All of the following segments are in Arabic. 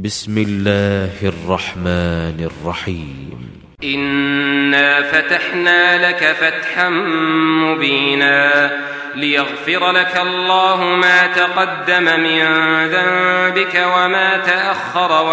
بسم الله الرحمن الرحيم إنا فتحنا لك فتحا مبينا ليغفر لك الله ما تقدم من ذنبك وما تأخر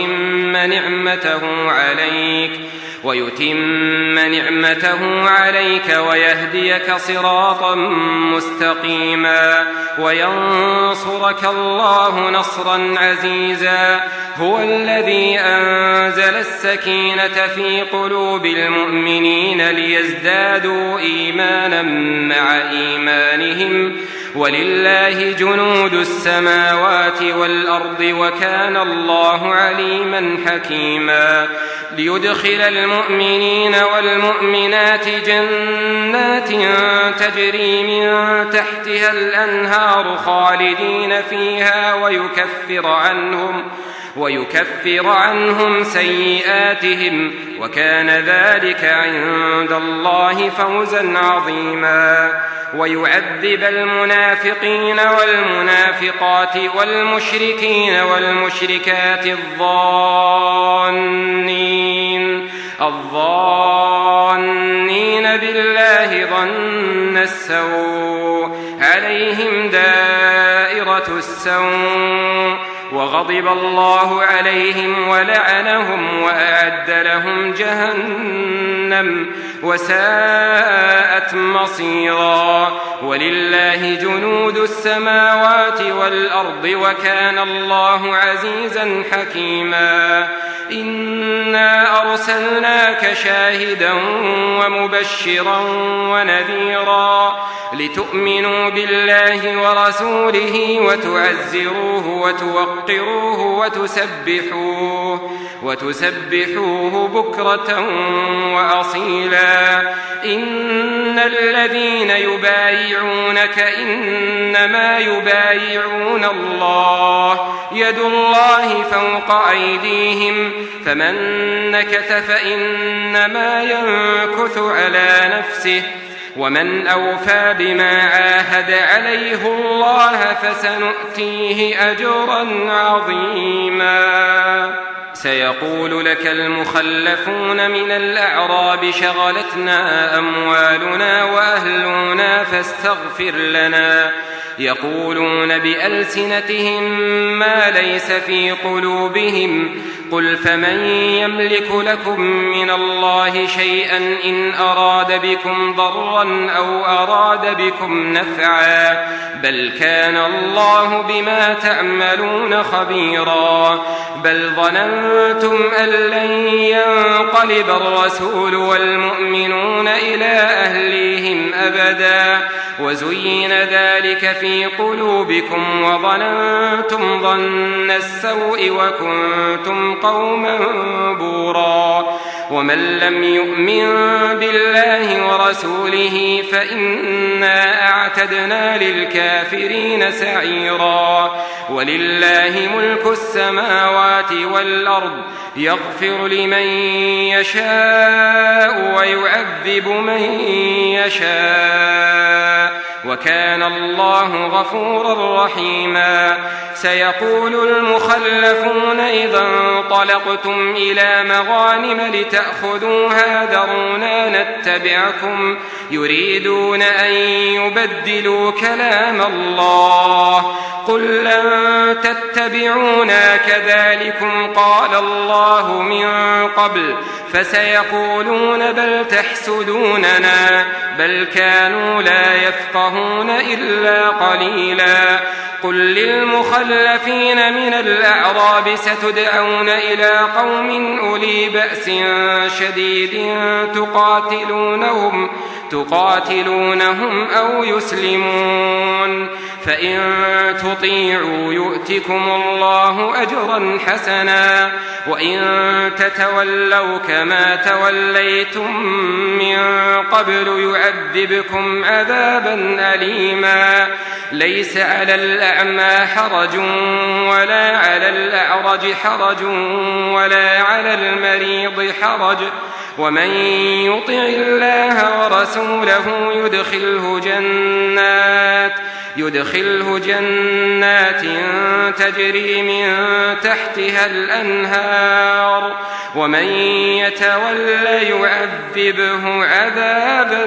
ويتم نعمته عليك ويهديك صراطا مستقيما وينصرك الله نصرا عزيزا. هو الذي أنزل السكينة في قلوب المؤمنين ليزدادوا إيمانا مع إيمانهم ولله جنود السماوات والأرض وكان الله عليما حكيما. ليدخل المؤمنين والمؤمنات جنات تجري من تحتها الأنهار خالدين فيها ويكفر عنهم سيئاتهم وكان ذلك عند الله فوزا عظيما. ويعذب المنافقين والمنافقات والمشركين والمشركات الظانين بالله ظن السوء عليهم دائرة السوء وغضب الله عليهم ولعنهم وأعد لهم جهنم وساءت مصيرا. ولله جنود السماوات والأرض وكان الله عزيزا حكيما. إنا أرسلناك شاهدا ومبشرا ونذيرا لتؤمنوا بالله ورسوله وتعزروه وتوقروه وتسبحوه بكرة وأصيلا. إن الذين يبايعونك إنما يبايعون الله يد الله فوق أيديهم فمن نكث فإنما ينكث على نفسه ومن أوفى بما عاهد عليه الله فسنؤتيه أجرا عظيما. سيقول لك المخلفون من الأعراب شغلتنا أموالنا وأهلنا فاستغفر لنا يقولون بألسنتهم ما ليس في قلوبهم قل فمن يملك لكم من الله شيئا إن أراد بكم ضرا أو أراد بكم نفعا بل كان الله بما تعملون خبيرا. بل ظننتم أن لن ينقلب الرسول والمؤمنون إلى أهليهم أبدا وزين ذلك في قلوبكم وظننتم ظن السوء وكنتم قوما بورا. ومن لم يؤمن بالله ورسوله فإنا أعتدنا للكافرين سعيرا. ولله ملك السماوات والأرض يغفر لمن يشاء ويعذب من يشاء وكان الله غفورا رحيما. سيقول المخلفون إذا انطلقتم إلى مغانم لتأخذوها ذرونا نتبعكم يريدون أن يبدلوا كلام الله قل لن تتبعونا كذلكم قال الله من قبل فسيقولون بل تحسدوننا بل كانوا لا يفقهون إلا قليلا. قل للمخلفين من الأعراب ستدعون إلى قوم أولي بأس شديد تقاتلونهم أو يسلمون فإن تطيعوا يؤتكم الله أجرا حسنا وإن تتولوا كما توليتم من قبل يعذبكم عذابا أليما. ليس على الأعمى حرج ولا على الأعرج حرج ولا على المريض حرج ومن يطع الله ورسوله يدخله جنات تجري من تحتها الأنهار ومن يتول يعذبه عذابا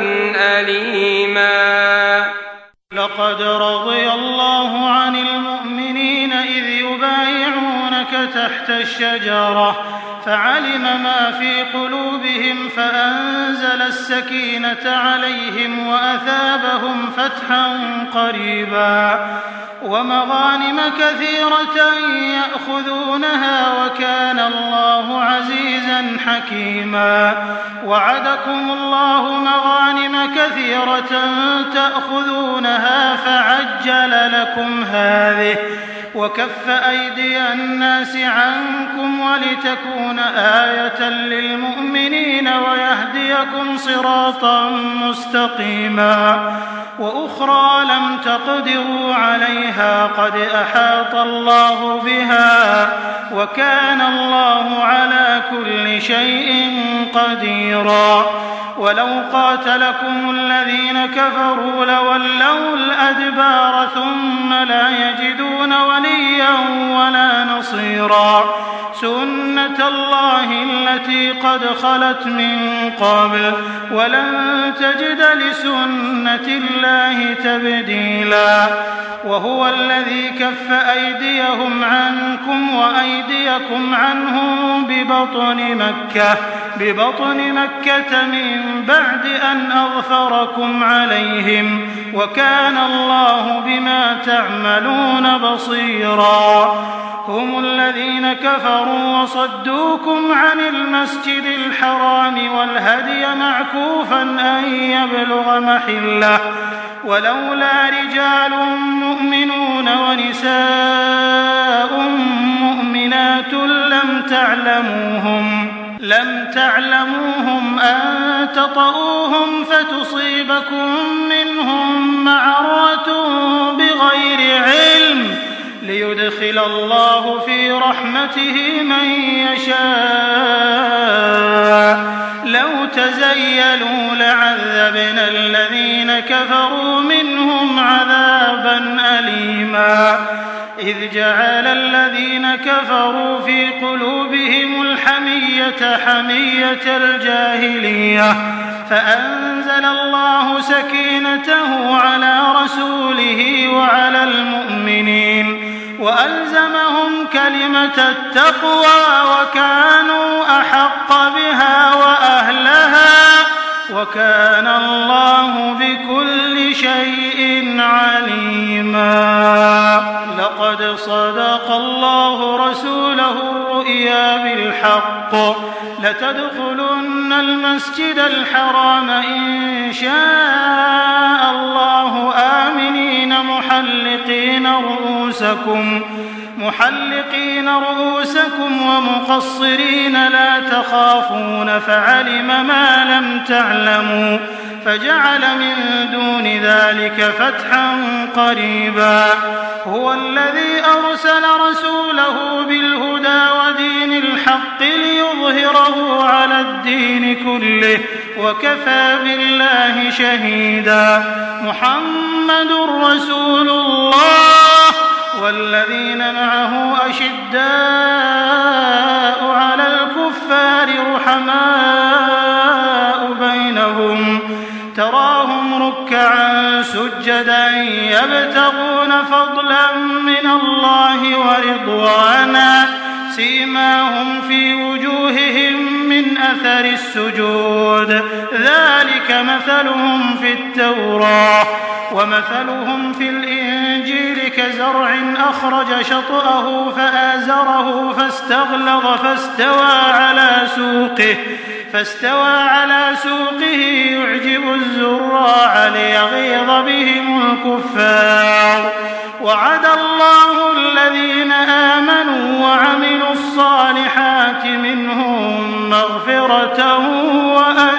أليما. لقد رضي الله عن المؤمنين إذ يبايعونك تحت الشجرة فعلم ما في قلوبهم فأنزل السكينة عليهم وأثابهم فتحا قريبا ومغانم كثيرة يأخذونها وكان الله عزيزا حكيما. وعدكم الله مغانم كثيرة تأخذونها فعجل لكم هذه وكف أيدي الناس عنكم ولتكون آية للمؤمنين ويهديكم صراطا مستقيما. وأخرى لم تقدروا عليها قد أحاط الله بها وكان الله على كل شيء قديرا. ولو قاتلكم الذين كفروا لولوا الأدبار ثم لا يجدون وليا ولا نصيرا. سنة الله التي قد خلت من قبل ولن تجد لسنة الله تبديلا. وهو الذي كف أيديهم عنكم وأيديكم عنهم ببطن مكة من بعد أن أظفركم عليهم وكان الله بما تعملون بصيرا. هم الذين كفروا وصدوكم عن المسجد الحرام والهدي معكوفا أن يبلغ محله ولولا رجال مؤمنون ونساء مؤمنات لم تعلموهم أن تطؤوهم فتصيبكم منهم معرة بغير علم ليدخل الله في رحمته من يشاء. لو تزيلوا لعذبنا الذين كفروا منهم عذابا أليما. إذ جعل الذين كفروا في قلوبهم الحمية حمية الجاهلية فأنزل الله سكينته على رسوله وعلى المؤمنين وألزمهم كلمة التقوى وكانوا أحق بها وأهلها وكان الله بكل شيء عليما. لقد صدق الله رسوله الرؤيا بالحق لتدخلن المسجد الحرام إن شاء الله آمنين محلقين رؤوسكم ومقصرين لا تخافون فعلم ما لم تعلموا فجعل من دون ذلك فتحا قريبا. هو الذي أرسل رسوله بالهدى ودين الحق ليظهره على الدين كله وكفى بالله شهيدا. محمد رسول الله والذين معه أشداء على الكفار رحماء بينهم تراهم ركعا سجدا يبتغون فضلا من الله ورضوانا سيماهم في وجوههم من أثر السجود ذلك مثلهم في التوراة ومثلهم في الإنجيل كزرع أخرج شطأه فآزره فاستغلظ فاستوى على سوقه يعجب الزراع ليغيظ بهم الكفار. وعد الله الذين آمنوا وعملوا الصالحات منهم مغفرة وأجرا